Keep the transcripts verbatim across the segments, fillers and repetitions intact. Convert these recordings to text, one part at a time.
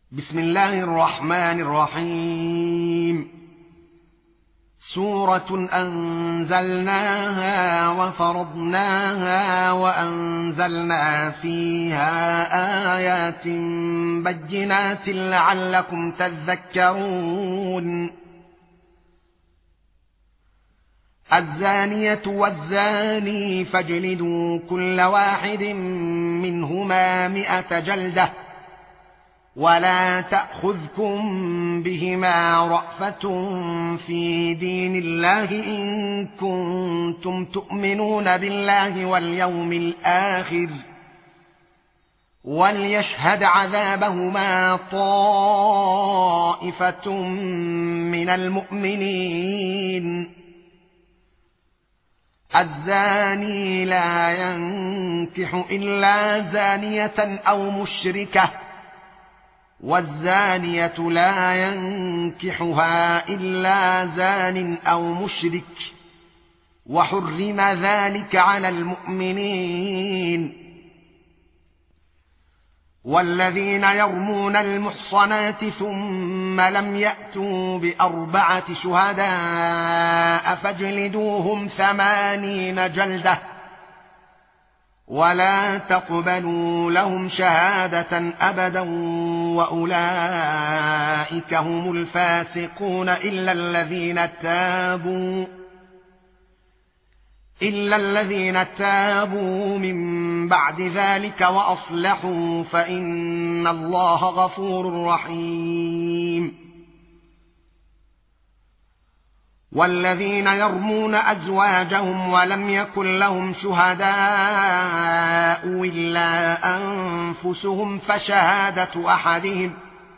بسم الله الرحمن الرحيم. سورة أنزلناها وفرضناها وأنزلنا فيها آيات بينات لعلكم تذكرون. الزانية والزاني فاجلدوا كل واحد منهما مئة جلدة ولا تأخذكم بهما رأفة في دين الله إن كنتم تؤمنون بالله واليوم الآخر وليشهد عذابهما طائفة من المؤمنين. الزاني لا ينكح إلا زانية أو مشركة والزانية لا ينكحها إلا زان أو مشرك وحرم ذلك على المؤمنين. والذين يرمون المحصنات ثم لم يأتوا بأربعة شهداء فاجلدوهم ثمانين جلدة ولا تقبلوا لهم شهادة أبدا وأولئك هم الفاسقون إلا الذين تابوا إلا الذين تابوا من بعد ذلك وأصلحوا فإن الله غفور رحيم. والذين يرمون أزواجهم ولم يكن لهم شهداء إلا أنفسهم فشهادة أحدهم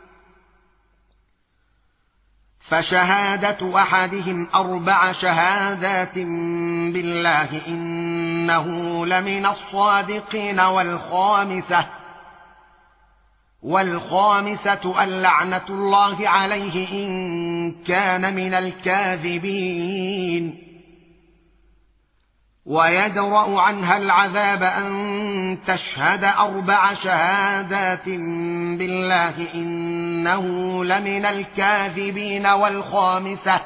فشهادة أحدهم أربع شهادات بالله إنه لمن الصادقين. والخامسة والخامسة اللعنة الله عليه إن كان من الكاذبين. ويدرأ عنها العذاب أن تشهد أربع شهادات بالله إنه لمن الكاذبين. والخامسة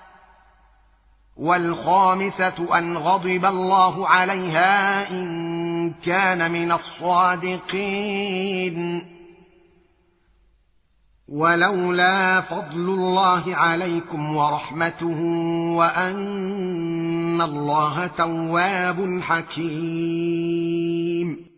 والخامسة أن غضب الله عليها إن كان من الصادقين. ولولا فضل الله عليكم ورحمته وأن الله تواب حكيم.